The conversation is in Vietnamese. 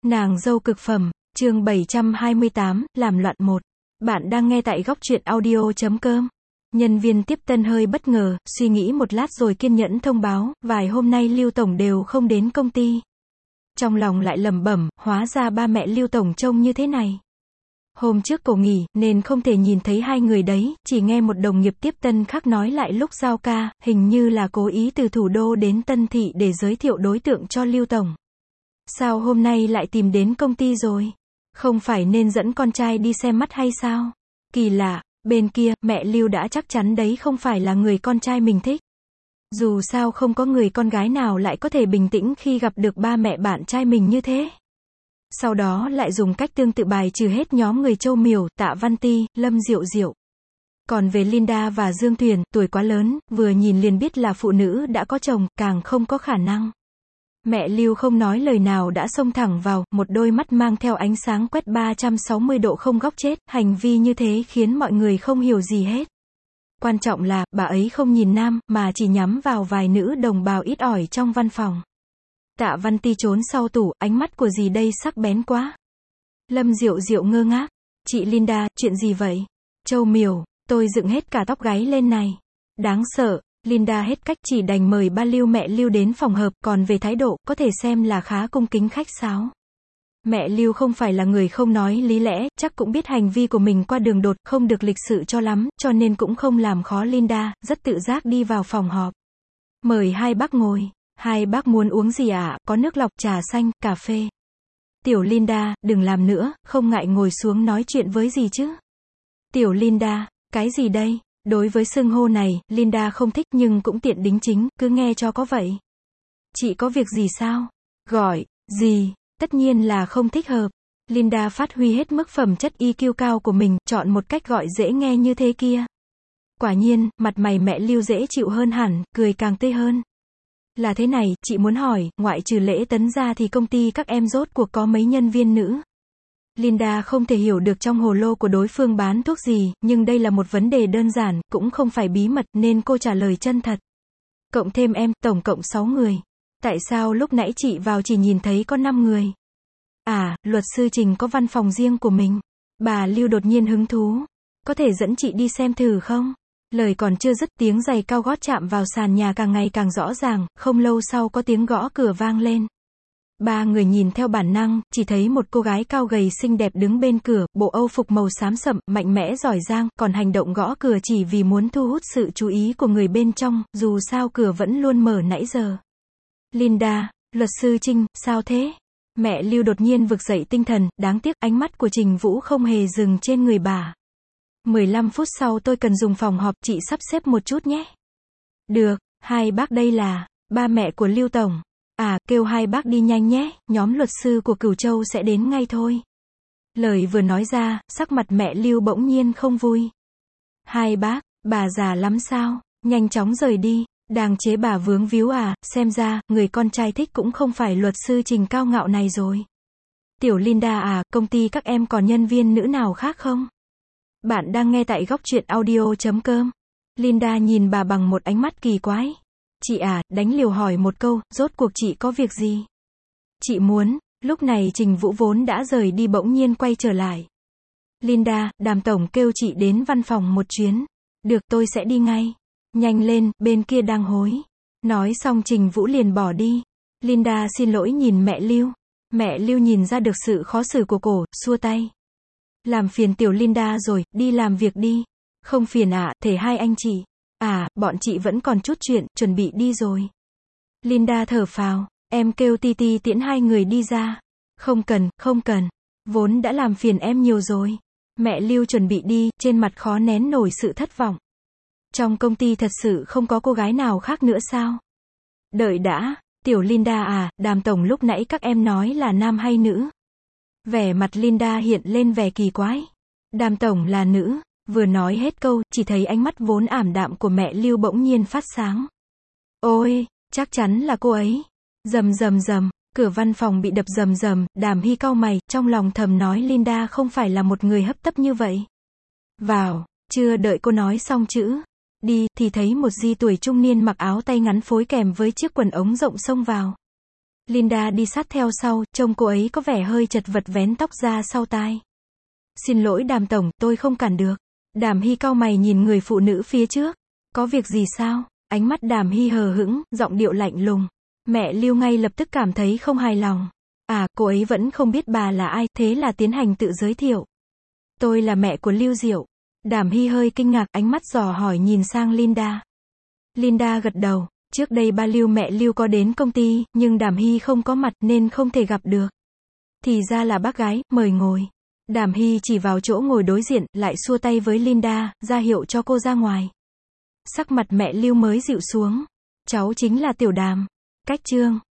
Nàng dâu cực phẩm, chương 728, làm loạn 1. Bạn đang nghe tại góc truyện audio.com. Nhân viên tiếp tân hơi bất ngờ, suy nghĩ một lát rồi kiên nhẫn thông báo, vài hôm nay Lưu Tổng đều không đến công ty. Trong lòng lại lẩm bẩm, hóa ra ba mẹ Lưu Tổng trông như thế này. Hôm trước cổ nghỉ, nên không thể nhìn thấy hai người đấy, chỉ nghe một đồng nghiệp tiếp tân khác nói lại lúc giao ca, hình như là cố ý từ thủ đô đến Tân Thị để giới thiệu đối tượng cho Lưu Tổng. Sao hôm nay lại tìm đến công ty rồi? Không phải nên dẫn con trai đi xem mắt hay sao? Kỳ lạ, bên kia, mẹ Lưu đã chắc chắn đấy không phải là người con trai mình thích. Dù sao không có người con gái nào lại có thể bình tĩnh khi gặp được ba mẹ bạn trai mình như thế. Sau đó lại dùng cách tương tự bài trừ hết nhóm người Châu Miểu, Tạ Văn Ti, Lâm Diệu Diệu. Còn về Linda và Dương Tuyền, tuổi quá lớn, vừa nhìn liền biết là phụ nữ đã có chồng, càng không có khả năng. Mẹ Lưu không nói lời nào đã xông thẳng vào, một đôi mắt mang theo ánh sáng quét 360 độ không góc chết, hành vi như thế khiến mọi người không hiểu gì hết. Quan trọng là, bà ấy không nhìn nam, mà chỉ nhắm vào vài nữ đồng bào ít ỏi trong văn phòng. Tạ Văn Ti trốn sau tủ, ánh mắt của dì đây sắc bén quá. Lâm Diệu Diệu ngơ ngác. Chị Linda, chuyện gì vậy? Châu Miểu, tôi dựng hết cả tóc gáy lên này. Đáng sợ. Linda hết cách chỉ đành mời ba Lưu mẹ Lưu đến phòng họp, còn về thái độ, có thể xem là khá cung kính khách sáo. Mẹ Lưu không phải là người không nói lý lẽ, chắc cũng biết hành vi của mình qua đường đột, không được lịch sự cho lắm, cho nên cũng không làm khó Linda, rất tự giác đi vào phòng họp. Mời hai bác ngồi. Hai bác muốn uống gì ạ? Có nước lọc, trà xanh, cà phê. Tiểu Linda, đừng làm nữa, không ngại ngồi xuống nói chuyện với gì chứ? Tiểu Linda, cái gì đây? Đối với xưng hô này, Linda không thích nhưng cũng tiện đính chính, cứ nghe cho có vậy. Chị có việc gì sao? Gọi, gì? Tất nhiên là không thích hợp. Linda phát huy hết mức phẩm chất EQ cao của mình, chọn một cách gọi dễ nghe như thế kia. Quả nhiên, mặt mày mẹ Lưu dễ chịu hơn hẳn, cười càng tươi hơn. Là thế này, chị muốn hỏi, ngoại trừ Lễ Tấn ra thì công ty các em rốt cuộc có mấy nhân viên nữ? Linda không thể hiểu được trong hồ lô của đối phương bán thuốc gì, nhưng đây là một vấn đề đơn giản, cũng không phải bí mật, nên cô trả lời chân thật. Cộng thêm em, tổng cộng 6 người. Tại sao lúc nãy chị vào chỉ nhìn thấy có 5 người? À, luật sư Trình có văn phòng riêng của mình. Bà Lưu đột nhiên hứng thú. Có thể dẫn chị đi xem thử không? Lời còn chưa dứt, tiếng giày cao gót chạm vào sàn nhà càng ngày càng rõ ràng, không lâu sau có tiếng gõ cửa vang lên. Ba người nhìn theo bản năng, chỉ thấy một cô gái cao gầy xinh đẹp đứng bên cửa, bộ âu phục màu xám sậm, mạnh mẽ giỏi giang, còn hành động gõ cửa chỉ vì muốn thu hút sự chú ý của người bên trong, dù sao cửa vẫn luôn mở nãy giờ. Linda, luật sư Trinh, sao thế? Mẹ Lưu đột nhiên vực dậy tinh thần, đáng tiếc ánh mắt của Trình Vũ không hề dừng trên người bà. 15 phút sau tôi cần dùng phòng họp, chị sắp xếp một chút nhé. Được, hai bác đây là ba mẹ của Lưu Tổng. À, kêu hai bác đi nhanh nhé, nhóm luật sư của Cửu Châu sẽ đến ngay thôi. Lời vừa nói ra, sắc mặt mẹ Lưu bỗng nhiên không vui. Hai bác, bà già lắm sao, nhanh chóng rời đi, đang chế bà vướng víu à, xem ra, người con trai thích cũng không phải luật sư Trình cao ngạo này rồi. Tiểu Linda à, công ty các em còn nhân viên nữ nào khác không? Bạn đang nghe tại góc truyện audio.com. Linda nhìn bà bằng một ánh mắt kỳ quái. Chị à, đánh liều hỏi một câu, rốt cuộc chị có việc gì? Chị muốn, lúc này Trình Vũ vốn đã rời đi bỗng nhiên quay trở lại. Linda, Đàm Tổng kêu chị đến văn phòng một chuyến. Được, tôi sẽ đi ngay. Nhanh lên, bên kia đang hối. Nói xong Trình Vũ liền bỏ đi. Linda xin lỗi nhìn mẹ Lưu. Mẹ Lưu nhìn ra được sự khó xử của cổ, xua tay. Làm phiền tiểu Linda rồi, đi làm việc đi. Không phiền ạ, thể hai anh chị. À, bọn chị vẫn còn chút chuyện, chuẩn bị đi rồi. Linda thở phào, em kêu Titi tiễn hai người đi ra. Không cần, không cần. Vốn đã làm phiền em nhiều rồi. Mẹ Lưu chuẩn bị đi, trên mặt khó nén nổi sự thất vọng. Trong công ty thật sự không có cô gái nào khác nữa sao? Đợi đã, tiểu Linda à, Đàm Tổng lúc nãy các em nói là nam hay nữ? Vẻ mặt Linda hiện lên vẻ kỳ quái. Đàm Tổng là nữ. Vừa nói hết câu, chỉ thấy ánh mắt vốn ảm đạm của mẹ Lưu bỗng nhiên phát sáng. Ôi, chắc chắn là cô ấy. Rầm rầm rầm, cửa văn phòng bị đập rầm rầm, Đàm Hy cau mày, trong lòng thầm nói Linda không phải là một người hấp tấp như vậy. Vào, chưa đợi cô nói xong chữ đi, thì thấy một di tuổi trung niên mặc áo tay ngắn phối kèm với chiếc quần ống rộng xông vào. Linda đi sát theo sau, trông cô ấy có vẻ hơi chật vật vén tóc ra sau tai. Xin lỗi Đàm tổng, tôi không cản được. Đàm Hy cau mày nhìn người phụ nữ phía trước. Có việc gì sao? Ánh mắt Đàm Hy hờ hững, giọng điệu lạnh lùng. Mẹ Lưu ngay lập tức cảm thấy không hài lòng. À, cô ấy vẫn không biết bà là ai, thế là tiến hành tự giới thiệu. Tôi là mẹ của Lưu Diệu. Đàm Hy hơi kinh ngạc, ánh mắt dò hỏi nhìn sang Linda. Linda gật đầu. Trước đây ba Lưu mẹ Lưu có đến công ty, nhưng Đàm Hy không có mặt nên không thể gặp được. Thì ra là bác gái, mời ngồi. Đàm Hy chỉ vào chỗ ngồi đối diện, lại xua tay với Linda, ra hiệu cho cô ra ngoài. Sắc mặt mẹ Lưu mới dịu xuống. Cháu chính là Tiểu Đàm. Cách chương